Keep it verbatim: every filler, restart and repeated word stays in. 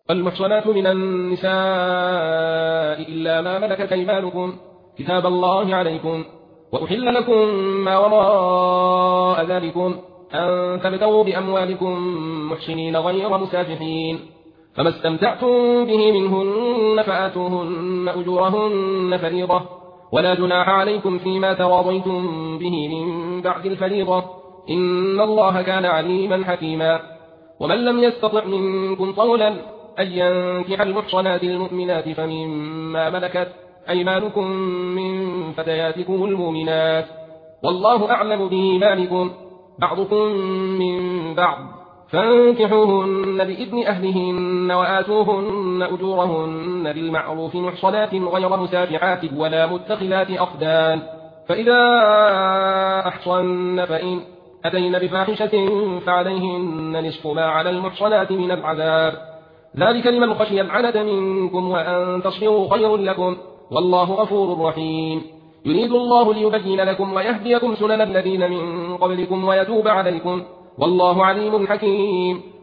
والمحصنات من النساء إلا ما ملكت أيمانكم كتاب الله عليكم، وأحل لكم ما وراء ذلكم أن تبتغوا بأموالكم محسنين غير مسافحين، فما استمتعتم به منهن فآتوهن أجورهن فريضة، ولا جناح عليكم فيما تراضيتم به من بعد الفريضة، إن الله كان عليما حكيما. ومن لم يستطع منكم طولا أن ينكح المحصنات المؤمنات فمما ملكت أيمانكم من فتياتكم المؤمنات، والله أعلم بإيمانكم بعضكم من بعض، فانكحوهن بإذن أهلهن وآتوهن أجورهن بالمعروف محصنات غير مسافحات ولا متخذات أخدان، فإذا أحصن فإن أتين بفاحشة فعليهن نصف ما على المحصنات من العذاب، ذلك لمن خشي العنة منكم وأن تصبروا خير لكم، والله غفور رحيم. يريد الله ليبين لكم ويهديكم سنن الذين من قبلكم ويتوب عليكم، والله عليم حكيم.